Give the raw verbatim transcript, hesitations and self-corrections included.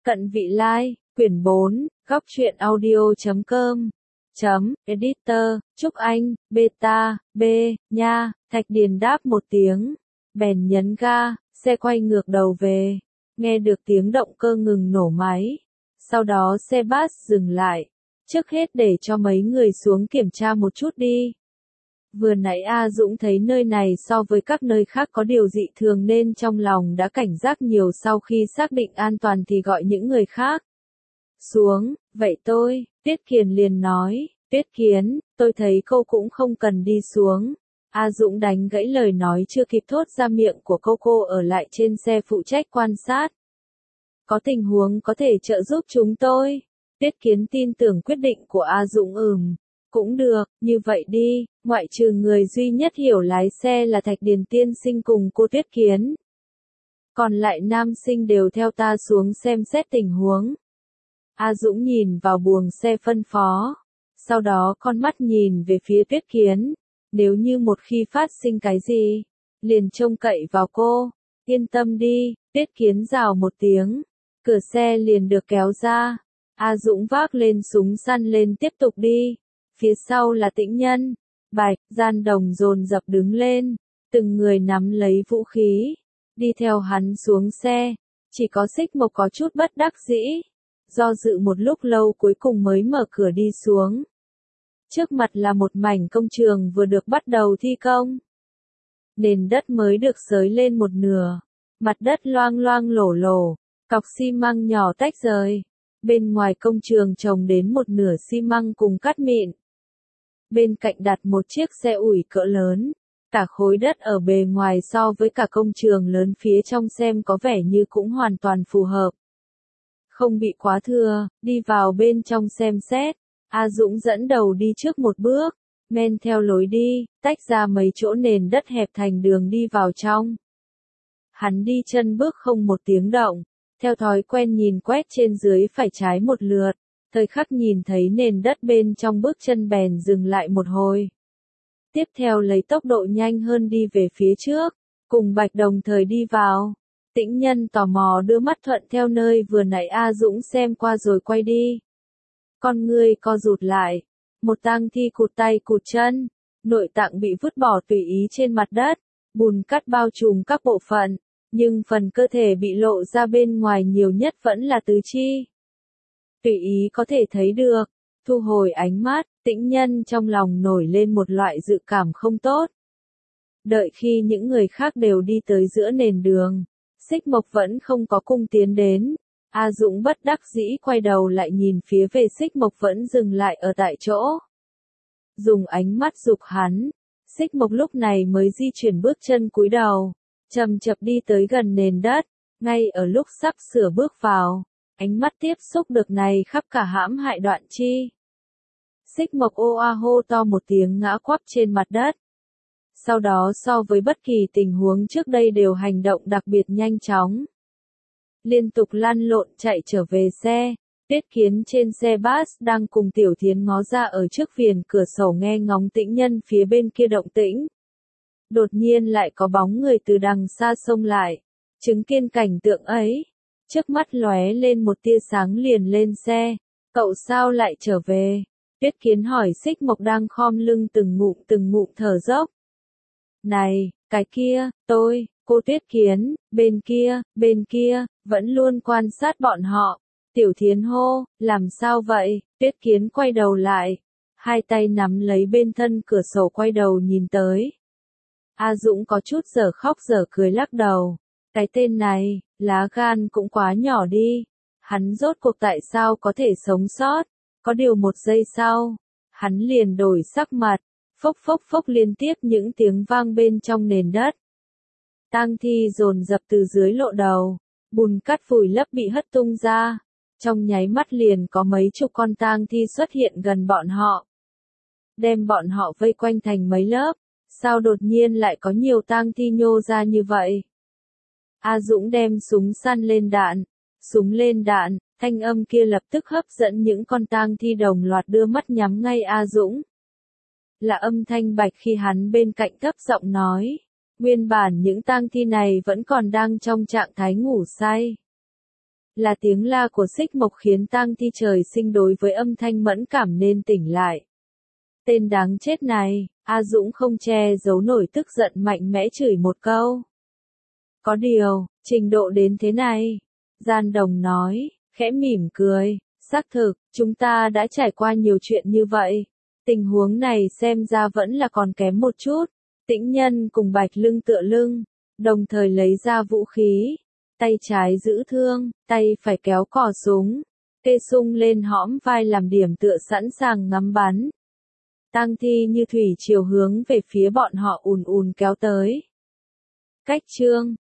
Cận Vị Lai, quyển bốn, góc truyện audio chấm com, chấm, editor, Trúc Anh, beta, b, nha, Thạch Điền đáp một tiếng, bèn nhấn ga, xe quay ngược đầu về, nghe được tiếng động cơ ngừng nổ máy, sau đó xe bus dừng lại, trước hết để cho mấy người xuống kiểm tra một chút đi. Vừa nãy A Dũng thấy nơi này so với các nơi khác có điều dị thường nên trong lòng đã cảnh giác nhiều, sau khi xác định an toàn thì gọi những người khác xuống. Vậy tôi, Tiết Kiền liền nói, Tiết Kiến, tôi thấy cô cũng không cần đi xuống. A Dũng đánh gãy lời nói chưa kịp thốt ra miệng của cô cô ở lại trên xe phụ trách quan sát. Có tình huống có thể trợ giúp chúng tôi. Tiết Kiến tin tưởng quyết định của A Dũng. Ừm, cũng được, như vậy đi, ngoại trừ người duy nhất hiểu lái xe là Thạch Điền tiên sinh cùng cô Tiết Kiến. Còn lại nam sinh đều theo ta xuống xem xét tình huống. A Dũng nhìn vào buồng xe phân phó. Sau đó con mắt nhìn về phía Tiết Kiến. Nếu như một khi phát sinh cái gì, liền trông cậy vào cô. Yên tâm đi, Tiết Kiến rào một tiếng. Cửa xe liền được kéo ra. A Dũng vác lên súng săn lên tiếp tục đi. Phía sau là Tĩnh Nhân, Bạch, Gian Đồng dồn dập đứng lên. Từng người nắm lấy vũ khí. Đi theo hắn xuống xe. Chỉ có Xích Mộc có chút bất đắc dĩ. Do dự một lúc lâu cuối cùng mới mở cửa đi xuống. Trước mặt là một mảnh công trường vừa được bắt đầu thi công. Nền đất mới được xới lên một nửa. Mặt đất loang loang lổ lổ. Cọc xi măng nhỏ tách rời. Bên ngoài công trường trồng đến một nửa xi măng cùng cát mịn. Bên cạnh đặt một chiếc xe ủi cỡ lớn. Cả khối đất ở bề ngoài so với cả công trường lớn phía trong xem có vẻ như cũng hoàn toàn phù hợp. Không bị quá thừa, đi vào bên trong xem xét. A Dũng dẫn đầu đi trước một bước, men theo lối đi, tách ra mấy chỗ nền đất hẹp thành đường đi vào trong. Hắn đi chân bước không một tiếng động, theo thói quen nhìn quét trên dưới phải trái một lượt, thời khắc nhìn thấy nền đất bên trong bước chân bèn dừng lại một hồi. Tiếp theo lấy tốc độ nhanh hơn đi về phía trước, cùng Bạch đồng thời đi vào. Tĩnh Nhân tò mò đưa mắt thuận theo nơi vừa nãy A Dũng xem qua rồi quay đi. Con ngươi co rụt lại, một tang thi cụt tay cụt chân, nội tạng bị vứt bỏ tùy ý trên mặt đất, bùn cát bao trùm các bộ phận, nhưng phần cơ thể bị lộ ra bên ngoài nhiều nhất vẫn là tứ chi. Tùy ý có thể thấy được, thu hồi ánh mắt, Tĩnh Nhân trong lòng nổi lên một loại dự cảm không tốt. Đợi khi những người khác đều đi tới giữa nền đường, Xích Mộc vẫn không có cung tiến đến. A Dũng bất đắc dĩ quay đầu lại nhìn phía về Xích Mộc vẫn dừng lại ở tại chỗ. Dùng ánh mắt giục hắn, Xích Mộc lúc này mới di chuyển bước chân cúi đầu, chậm chậm đi tới gần nền đất, ngay ở lúc sắp sửa bước vào, ánh mắt tiếp xúc được này khắp cả hãm hại đoạn chi. Xích Mộc ô a hô to một tiếng ngã quắp trên mặt đất. Sau đó so với bất kỳ tình huống trước đây đều hành động đặc biệt nhanh chóng. Liên tục lăn lộn chạy trở về xe. Tiết Kiến trên xe bus đang cùng Tiểu Thiến ngó ra ở trước viền cửa sổ nghe ngóng Tĩnh Nhân phía bên kia động tĩnh. Đột nhiên lại có bóng người từ đằng xa xông lại. Chứng kiến cảnh tượng ấy. Trước mắt lóe lên một tia sáng liền lên xe. Cậu sao lại trở về? Tiết Kiến hỏi Xích Mộc đang khom lưng từng ngụm từng ngụm thở dốc. Này, cái kia, tôi, cô Tiết Kiến, bên kia, bên kia, vẫn luôn quan sát bọn họ. Tiểu Thiến hô, làm sao vậy? Tiết Kiến quay đầu lại, hai tay nắm lấy bên thân cửa sổ quay đầu nhìn tới. A Dũng có chút dở khóc dở cười lắc đầu. Cái tên này, lá gan cũng quá nhỏ đi. Hắn rốt cuộc tại sao có thể sống sót? Có điều một giây sau, hắn liền đổi sắc mặt. Phốc phốc phốc liên tiếp những tiếng vang bên trong nền đất. Tang thi dồn dập từ dưới lộ đầu, bùn cát vùi lấp bị hất tung ra. Trong nháy mắt liền có mấy chục con tang thi xuất hiện gần bọn họ. Đem bọn họ vây quanh thành mấy lớp, sao đột nhiên lại có nhiều tang thi nhô ra như vậy? A Dũng đem súng săn lên đạn, súng lên đạn, thanh âm kia lập tức hấp dẫn những con tang thi đồng loạt đưa mắt nhắm ngay A Dũng. Là âm thanh Bạch khi hắn bên cạnh thấp giọng nói. Nguyên bản những tang thi này vẫn còn đang trong trạng thái ngủ say. Là tiếng la của Xích Mộc khiến Tang Thi trời sinh đối với âm thanh mẫn cảm nên tỉnh lại. Tên đáng chết này, A Dũng không che giấu nổi tức giận mạnh mẽ chửi một câu. Có điều, trình độ đến thế này. Gian Đồng nói, khẽ mỉm cười, xác thực, chúng ta đã trải qua nhiều chuyện như vậy. Tình huống này xem ra vẫn là còn kém một chút. Tĩnh Nhân cùng Bạch lưng tựa lưng, đồng thời lấy ra vũ khí. Tay trái giữ thương, tay phải kéo cò súng. Kê sung lên hõm vai làm điểm tựa sẵn sàng ngắm bắn. Tang thi như thủy chiều hướng về phía bọn họ ùn ùn kéo tới. Cách chương